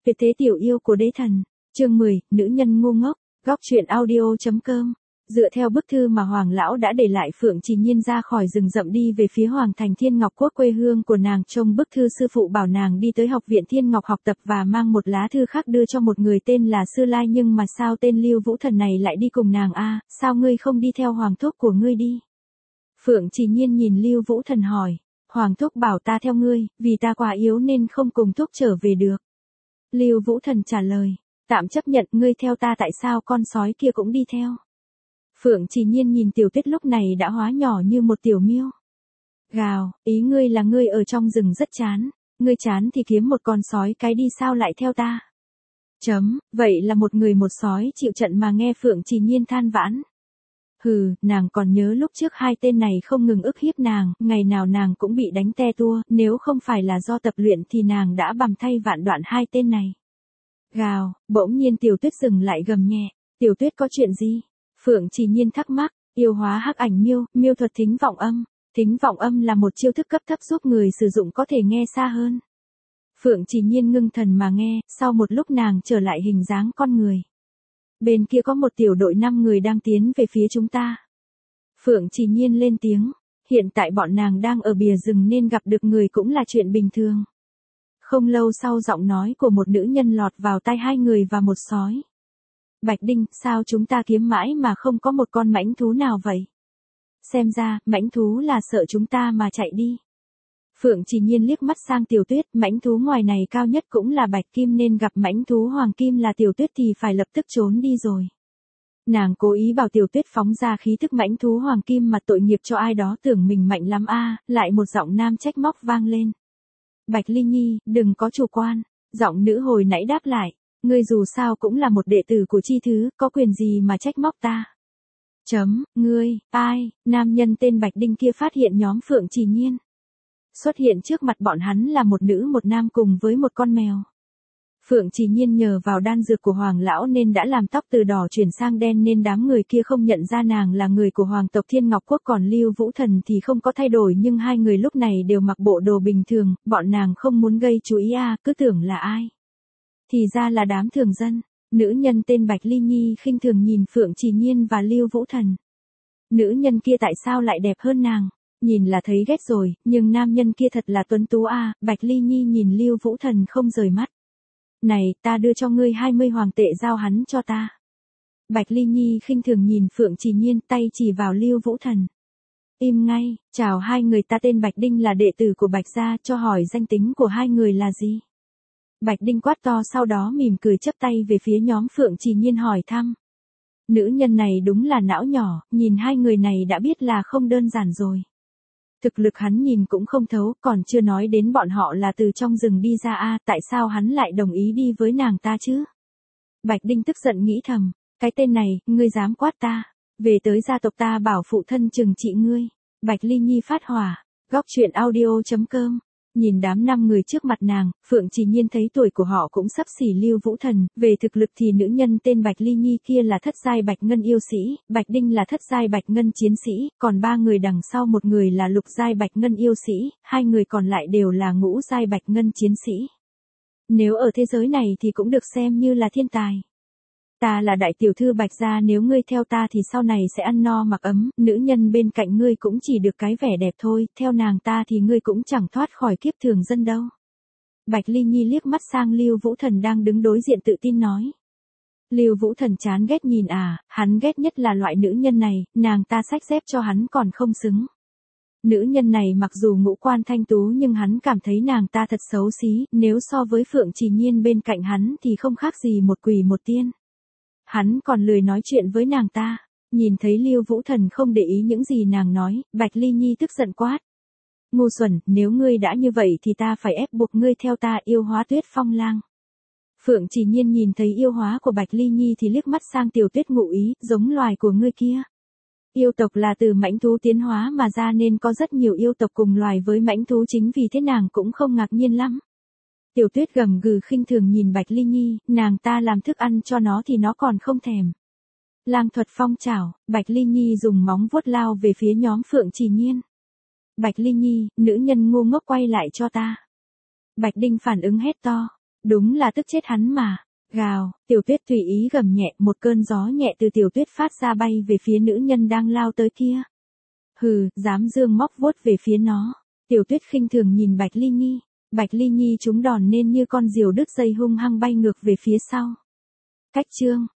Tuyệt thế tiểu yêu của đế thần. Chương 10, nữ nhân ngu ngốc. Góc truyện audio.com. Dựa theo bức thư mà Hoàng lão đã để lại, Phượng Trì Nhiên ra khỏi rừng rậm đi về phía Hoàng thành Thiên Ngọc Quốc quê hương của nàng. Trong bức thư sư phụ bảo nàng đi tới học viện Thiên Ngọc học tập và mang một lá thư khác đưa cho một người tên là Sư Lai, nhưng mà sao tên Lưu Vũ Thần này lại đi cùng nàng a? Sao ngươi không đi theo Hoàng thúc của ngươi đi? Phượng Trì Nhiên nhìn Lưu Vũ Thần hỏi. Hoàng thúc bảo ta theo ngươi, vì ta quá yếu nên không cùng thúc trở về được. Lưu Vũ Thần trả lời. Tạm chấp nhận, ngươi theo ta tại sao con sói kia cũng đi theo? Phượng Trì Nhiên nhìn Tiểu Tuyết lúc này đã hóa nhỏ như một tiểu miêu. Gào, ý ngươi là ngươi ở trong rừng rất chán, ngươi chán thì kiếm một con sói cái đi, sao lại theo ta? Vậy là một người một sói chịu trận mà, nghe Phượng Trì Nhiên than vãn. Hừ, nàng còn nhớ lúc trước hai tên này không ngừng ức hiếp nàng, ngày nào nàng cũng bị đánh te tua, nếu không phải là do tập luyện thì nàng đã bầm thay vạn đoạn hai tên này. Gào, bỗng nhiên Tiểu Tuyết dừng lại gầm nhẹ. Tiểu Tuyết có chuyện gì? Phượng Trì Nhiên thắc mắc. Yêu hóa hắc ảnh miêu, miêu thuật thính vọng âm. Thính vọng âm là một chiêu thức cấp thấp giúp người sử dụng có thể nghe xa hơn. Phượng Trì Nhiên ngưng thần mà nghe, sau một lúc nàng trở lại hình dáng con người. Bên kia có một tiểu đội 5 người đang tiến về phía chúng ta. Phượng Trì Nhiên lên tiếng. Hiện tại bọn nàng đang ở bìa rừng nên gặp được người cũng là chuyện bình thường. Không lâu sau, giọng nói của một nữ nhân lọt vào tai hai người và một sói. Bạch Đinh, sao chúng ta kiếm mãi mà không có một con mãnh thú nào vậy? Xem ra, mãnh thú là sợ chúng ta mà chạy đi. Phượng Trì Nhiên liếc mắt sang Tiểu Tuyết, mãnh thú ngoài này cao nhất cũng là bạch kim, nên gặp mãnh thú hoàng kim là Tiểu Tuyết thì phải lập tức trốn đi rồi. Nàng cố ý bảo Tiểu Tuyết phóng ra khí thức mãnh thú hoàng kim, mà tội nghiệp cho ai đó tưởng mình mạnh lắm a. Lại một giọng nam trách móc vang lên. Bạch Ly Nhi, đừng có chủ quan. Giọng nữ hồi nãy đáp lại. Ngươi dù sao cũng là một đệ tử của Chi Thứ, có quyền gì mà trách móc ta? Ngươi, ai? Nam nhân tên Bạch Đinh kia phát hiện nhóm Phượng Trì Nhiên. Xuất hiện trước mặt bọn hắn là một nữ một nam cùng với một con mèo. Phượng Trì Nhiên nhờ vào đan dược của Hoàng lão nên đã làm tóc từ đỏ chuyển sang đen, nên đám người kia không nhận ra nàng là người của Hoàng tộc Thiên Ngọc Quốc. Còn Lưu Vũ Thần thì không có thay đổi, nhưng hai người lúc này đều mặc bộ đồ bình thường, bọn nàng không muốn gây chú ý cứ tưởng là ai. Thì ra là đám thường dân. Nữ nhân tên Bạch Ly Nhi khinh thường nhìn Phượng Trì Nhiên và Lưu Vũ Thần. Nữ nhân kia tại sao lại đẹp hơn nàng? Nhìn là thấy ghét rồi, nhưng nam nhân kia thật là tuấn tú Bạch Ly Nhi nhìn Lưu Vũ Thần không rời mắt. Này, ta đưa cho ngươi 20 hoàng tệ, giao hắn cho ta. Bạch Ly Nhi khinh thường nhìn Phượng Trì Nhiên, tay chỉ vào Lưu Vũ Thần. Im ngay, chào hai người, ta tên Bạch Đinh là đệ tử của Bạch gia, cho hỏi danh tính của hai người là gì? Bạch Đinh quát to, sau đó mỉm cười chắp tay về phía nhóm Phượng Trì Nhiên hỏi thăm. Nữ nhân này đúng là não nhỏ, nhìn hai người này đã biết là không đơn giản rồi. Thực lực hắn nhìn cũng không thấu, còn chưa nói đến bọn họ là từ trong rừng đi ra tại sao hắn lại đồng ý đi với nàng ta chứ? Bạch Đinh tức giận nghĩ thầm, cái tên này, ngươi dám quát ta, về tới gia tộc ta bảo phụ thân trừng trị ngươi. Bạch Ly Nhi phát hỏa. Góc truyện audio.com. Nhìn đám 5 người trước mặt nàng, Phượng Trì Nhiên thấy tuổi của họ cũng sắp xỉ Lưu Vũ Thần, về thực lực thì nữ nhân tên Bạch Ly Nhi kia là thất giai Bạch Ngân yêu sĩ, Bạch Đinh là thất giai Bạch Ngân chiến sĩ, còn 3 người đằng sau, một người là lục giai Bạch Ngân yêu sĩ, 2 người còn lại đều là ngũ giai Bạch Ngân chiến sĩ. Nếu ở thế giới này thì cũng được xem như là thiên tài. Ta là đại tiểu thư Bạch gia, nếu ngươi theo ta thì sau này sẽ ăn no mặc ấm, nữ nhân bên cạnh ngươi cũng chỉ được cái vẻ đẹp thôi, theo nàng ta thì ngươi cũng chẳng thoát khỏi kiếp thường dân đâu. Bạch Ly Nhi liếc mắt sang Lưu Vũ Thần đang đứng đối diện, tự tin nói. Lưu Vũ Thần chán ghét nhìn hắn ghét nhất là loại nữ nhân này, nàng ta xách dép cho hắn còn không xứng. Nữ nhân này mặc dù ngũ quan thanh tú nhưng hắn cảm thấy nàng ta thật xấu xí, nếu so với Phượng Trì Nhiên bên cạnh hắn thì không khác gì một quỷ một tiên. Hắn còn lười nói chuyện với nàng ta. Nhìn thấy Lưu Vũ Thần không để ý những gì nàng nói, Bạch Ly Nhi tức giận quát. Ngu xuẩn, nếu ngươi đã như vậy thì ta phải ép buộc ngươi theo ta, yêu hóa Tuyết Phong Lang. Phượng Trì Nhiên nhìn thấy yêu hóa của Bạch Ly Nhi thì liếc mắt sang Tiểu Tuyết, ngụ ý, giống loài của ngươi kia. Yêu tộc là từ mãnh thú tiến hóa mà ra nên có rất nhiều yêu tộc cùng loài với mãnh thú, chính vì thế nàng cũng không ngạc nhiên lắm. Tiểu Tuyết gầm gừ khinh thường nhìn Bạch Ly Nhi, nàng ta làm thức ăn cho nó thì nó còn không thèm. Lang thuật phong trảo, Bạch Ly Nhi dùng móng vuốt lao về phía nhóm Phượng Trì Nhiên. Bạch Ly Nhi, nữ nhân ngu ngốc, quay lại cho ta. Bạch Đinh phản ứng hét to. Đúng là tức chết hắn mà. Gào, Tiểu Tuyết tùy ý gầm nhẹ, một cơn gió nhẹ từ Tiểu Tuyết phát ra bay về phía nữ nhân đang lao tới kia. Hừ, dám dương móc vuốt về phía nó. Tiểu Tuyết khinh thường nhìn Bạch Ly Nhi. Bạch Ly Nhi trúng đòn nên như con diều đứt dây hung hăng bay ngược về phía sau. Cách chương